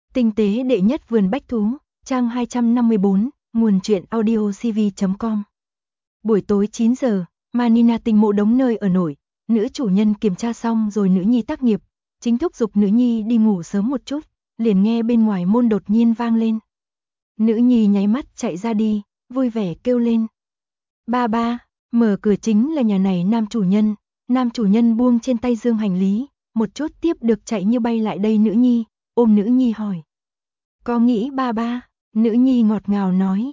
Tinh tế đệ nhất vườn bách thú, trang 254, nguồn truyện audiocv.com. Buổi tối 9 giờ, Manina Tinh mộ đống nơi ở nổi, nữ chủ nhân kiểm tra xong rồi nữ nhi tác nghiệp, chính thúc giục nữ nhi đi ngủ sớm một chút, liền nghe bên ngoài môn đột nhiên vang lên. Nữ nhi nháy mắt chạy ra đi, vui vẻ kêu lên. Ba ba, mở cửa chính là nhà này nam chủ nhân buông trên tay dương hành lý, một chút tiếp được chạy như bay lại đây nữ nhi, ôm nữ nhi hỏi. Có nghĩ ba ba, nữ nhi ngọt ngào nói.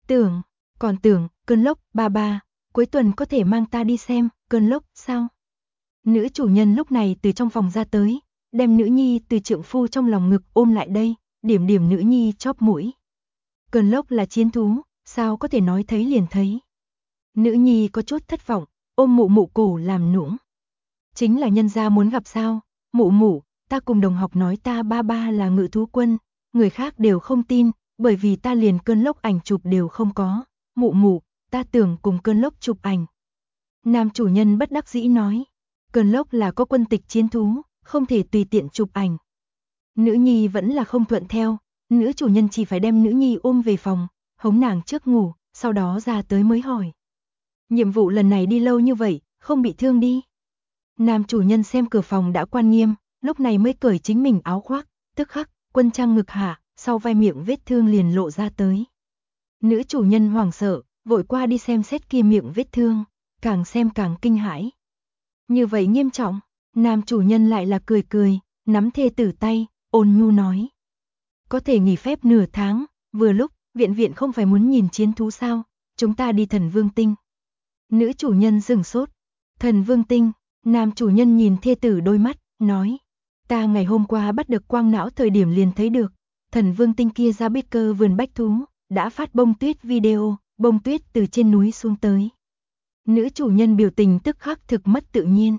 Còn tưởng, cơn lốc, ba ba, cuối tuần có thể mang ta đi xem, cơn lốc, sao? Nữ chủ nhân lúc này từ trong phòng ra tới, đem nữ nhi từ trượng phu trong lòng ngực ôm lại đây, điểm điểm nữ nhi chóp mũi. Cơn lốc là chiến thú, sao có thể nói thấy liền thấy. Nữ nhi có chút thất vọng, ôm mụ mụ cổ làm nũng. Chính là nhân gia muốn gặp sao, mụ mụ, ta cùng đồng học nói ta ba ba là ngự thú quân, người khác đều không tin, bởi vì ta liền cơn lốc ảnh chụp đều không có, mụ mụ, ta tưởng cùng cơn lốc chụp ảnh. Nam chủ nhân bất đắc dĩ nói, cơn lốc là có quân tịch chiến thú, không thể tùy tiện chụp ảnh. Nữ nhi vẫn là không thuận theo, nữ chủ nhân chỉ phải đem nữ nhi ôm về phòng, hống nàng trước ngủ, sau đó ra tới mới hỏi. Nhiệm vụ lần này đi lâu như vậy, không bị thương đi. Nam chủ nhân xem cửa phòng đã quan nghiêm, lúc này mới cởi chính mình áo khoác, tức khắc, quân trang ngực hạ, sau vai miệng vết thương liền lộ ra tới. Nữ chủ nhân hoảng sợ, vội qua đi xem xét kia miệng vết thương, càng xem càng kinh hãi. Như vậy nghiêm trọng, nam chủ nhân lại là cười cười, nắm thê tử tay, ôn nhu nói. Có thể nghỉ phép nửa tháng, vừa lúc, viện không phải muốn nhìn chiến thú sao, chúng ta đi Thần Vương Tinh. Nữ chủ nhân sửng sốt, Thần Vương Tinh, nam chủ nhân nhìn thê tử đôi mắt, nói. Ta ngày hôm qua bắt được quang não thời điểm liền thấy được, Thần Vương Tinh kia ra bít cơ vườn bách thú, đã phát bông tuyết video, bông tuyết từ trên núi xuống tới. Nữ chủ nhân biểu tình tức khắc thực mất tự nhiên.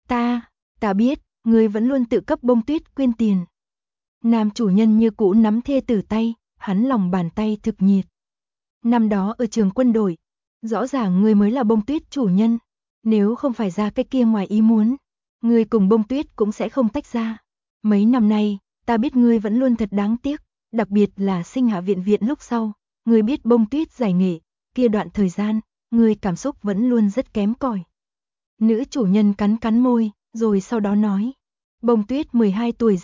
Ta biết, ngươi vẫn luôn tự cấp bông tuyết quyên tiền. Nam chủ nhân như cũ nắm thê tử tay, hắn lòng bàn tay thực nhiệt. Năm đó ở trường quân đội, rõ ràng ngươi mới là bông tuyết chủ nhân, nếu không phải ra cái kia ngoài ý muốn, ngươi cùng bông tuyết cũng sẽ không tách ra. Mấy năm nay, ta biết ngươi vẫn luôn thật đáng tiếc, đặc biệt là sinh hạ viện lúc sau, ngươi biết bông tuyết giải nghệ, kia đoạn thời gian, ngươi cảm xúc vẫn luôn rất kém cỏi. Nữ chủ nhân cắn môi, rồi sau đó nói, bông tuyết 12 tuổi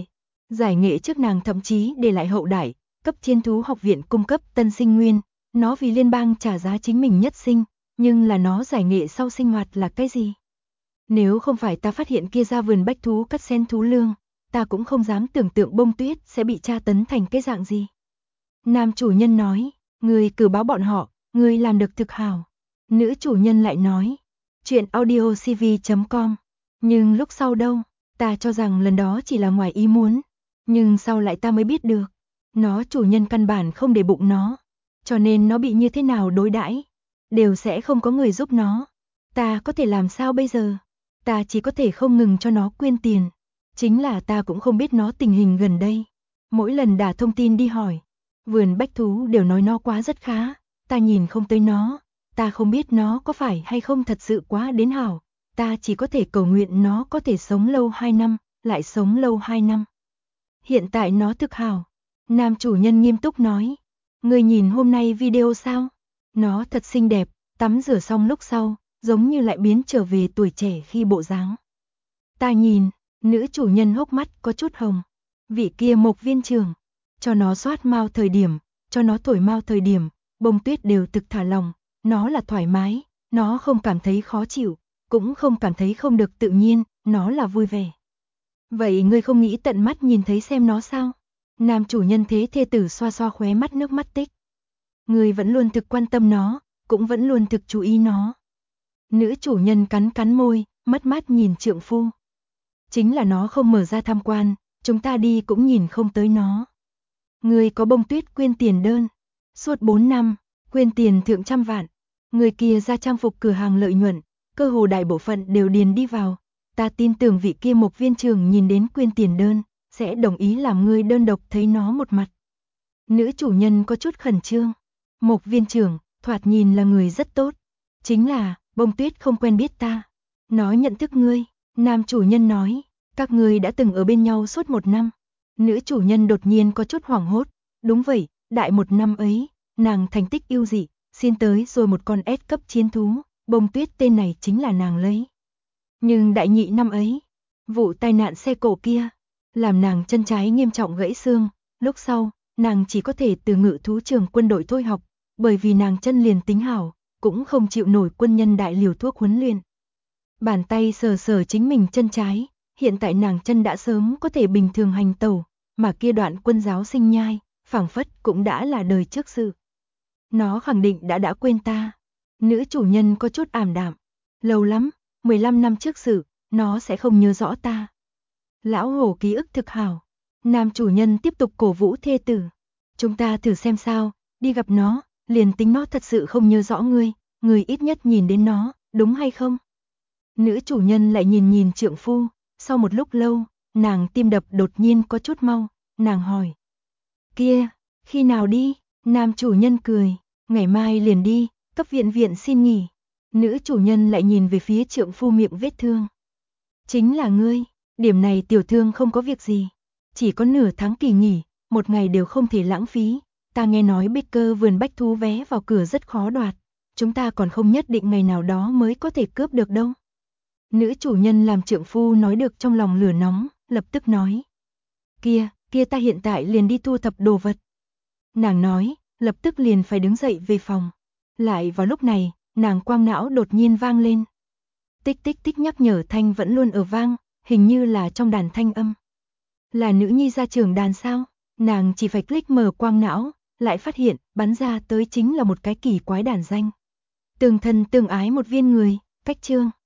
giải nghệ trước nàng thậm chí để lại hậu đại, cấp chiến thú học viện cung cấp tân sinh nguyên, nó vì liên bang trả giá chính mình nhất sinh, nhưng là nó giải nghệ sau sinh hoạt là cái gì? Nếu không phải ta phát hiện kia ra vườn bách thú cắt xén thú lương, ta cũng không dám tưởng tượng bông tuyết sẽ bị tra tấn thành cái dạng gì. Nam chủ nhân nói, ngươi cử báo bọn họ, ngươi làm được thực hảo. Nữ chủ nhân lại nói, chuyện audiocv.com, nhưng lúc sau đâu, ta cho rằng lần đó chỉ là ngoài ý muốn, nhưng sau lại ta mới biết được, nó chủ nhân căn bản không để bụng nó, cho nên nó bị như thế nào đối đãi, đều sẽ không có người giúp nó. Ta có thể làm sao bây giờ? Ta chỉ có thể không ngừng cho nó quyên tiền. Chính là ta cũng không biết nó tình hình gần đây. Mỗi lần đả thông tin đi hỏi, vườn bách thú đều nói nó quá rất khá, ta nhìn không tới nó, ta không biết nó có phải hay không thật sự quá đến hảo, ta chỉ có thể cầu nguyện nó có thể sống lâu 2 năm, lại sống lâu 2 năm. Hiện tại nó thực hảo. Nam chủ nhân nghiêm túc nói, ngươi nhìn hôm nay video sao? Nó thật xinh đẹp, tắm rửa xong lúc sau, giống như lại biến trở về tuổi trẻ khi bộ dáng. Ta nhìn, nữ chủ nhân hốc mắt có chút hồng. Vị kia Mộc viên trưởng, cho nó xoát mao thời điểm, cho nó thổi mao thời điểm, bông tuyết đều thực thả lòng, nó là thoải mái, nó không cảm thấy khó chịu, cũng không cảm thấy không được tự nhiên, nó là vui vẻ. Vậy ngươi không nghĩ tận mắt nhìn thấy xem nó sao? Nam chủ nhân thế thê tử xoa xoa khóe mắt nước mắt tích. Ngươi vẫn luôn thực quan tâm nó, cũng vẫn luôn thực chú ý nó. Nữ chủ nhân cắn môi, mất mát nhìn trượng phu. Chính là nó không mở ra tham quan, chúng ta đi cũng nhìn không tới nó. Người có bông tuyết quyên tiền đơn, suốt 4 năm, quyên tiền thượng trăm vạn. Người kia ra trang phục cửa hàng lợi nhuận, cơ hồ đại bộ phận đều điền đi vào. Ta tin tưởng vị kia Mộc viên trưởng nhìn đến quyên tiền đơn, sẽ đồng ý làm ngươi đơn độc thấy nó một mặt. Nữ chủ nhân có chút khẩn trương. Mộc viên trưởng, thoạt nhìn là người rất tốt. Chính là, bông tuyết không quen biết ta. Nó nhận thức ngươi. Nam chủ nhân nói, các ngươi đã từng ở bên nhau suốt 1 năm. Nữ chủ nhân đột nhiên có chút hoảng hốt, đúng vậy, đại một năm ấy, nàng thành tích ưu dị, xin tới rồi một con S cấp chiến thú, Bông Tuyết tên này chính là nàng lấy. Nhưng đại nhị năm ấy, vụ tai nạn xe cộ kia, làm nàng chân trái nghiêm trọng gãy xương, lúc sau, nàng chỉ có thể từ ngự thú trường quân đội thôi học, bởi vì nàng chân liền tính hảo, cũng không chịu nổi quân nhân đại liều thuốc huấn luyện. Bàn tay sờ sờ chính mình chân trái, hiện tại nàng chân đã sớm có thể bình thường hành tẩu, mà kia đoạn quân giáo sinh nhai, phảng phất cũng đã là đời trước sự. Nó khẳng định đã quên ta. Nữ chủ nhân có chút ảm đạm. Lâu lắm, 15 năm trước sự, nó sẽ không nhớ rõ ta. Lão hổ ký ức thực hảo. Nam chủ nhân tiếp tục cổ vũ thê tử. Chúng ta thử xem sao, đi gặp nó, liền tính nó thật sự không nhớ rõ ngươi, người ít nhất nhìn đến nó, đúng hay không? Nữ chủ nhân lại nhìn nhìn trượng phu, sau một lúc lâu, nàng tim đập đột nhiên có chút mau, nàng hỏi. Kia, khi nào đi? Nam chủ nhân cười, ngày mai liền đi, cấp viện xin nghỉ. Nữ chủ nhân lại nhìn về phía trượng phu miệng vết thương. Chính là ngươi, điểm này tiểu thương không có việc gì, chỉ có nửa tháng kỳ nghỉ, một ngày đều không thể lãng phí. Ta nghe nói Baker vườn bách thú vé vào cửa rất khó đoạt, chúng ta còn không nhất định ngày nào đó mới có thể cướp được đâu. Nữ chủ nhân làm trượng phu nói được trong lòng lửa nóng, lập tức nói. Kia ta hiện tại liền đi thu thập đồ vật. Nàng nói, lập tức liền phải đứng dậy về phòng. Lại vào lúc này, nàng quang não đột nhiên vang lên. Tích tích tích nhắc nhở thanh vẫn luôn ở vang, hình như là trong đàn thanh âm. Là nữ nhi ra trưởng đàn sao? Nàng chỉ phải click mở quang não, lại phát hiện bắn ra tới chính là một cái kỳ quái đàn danh. Tương thân tương ái một viên người, cách chương.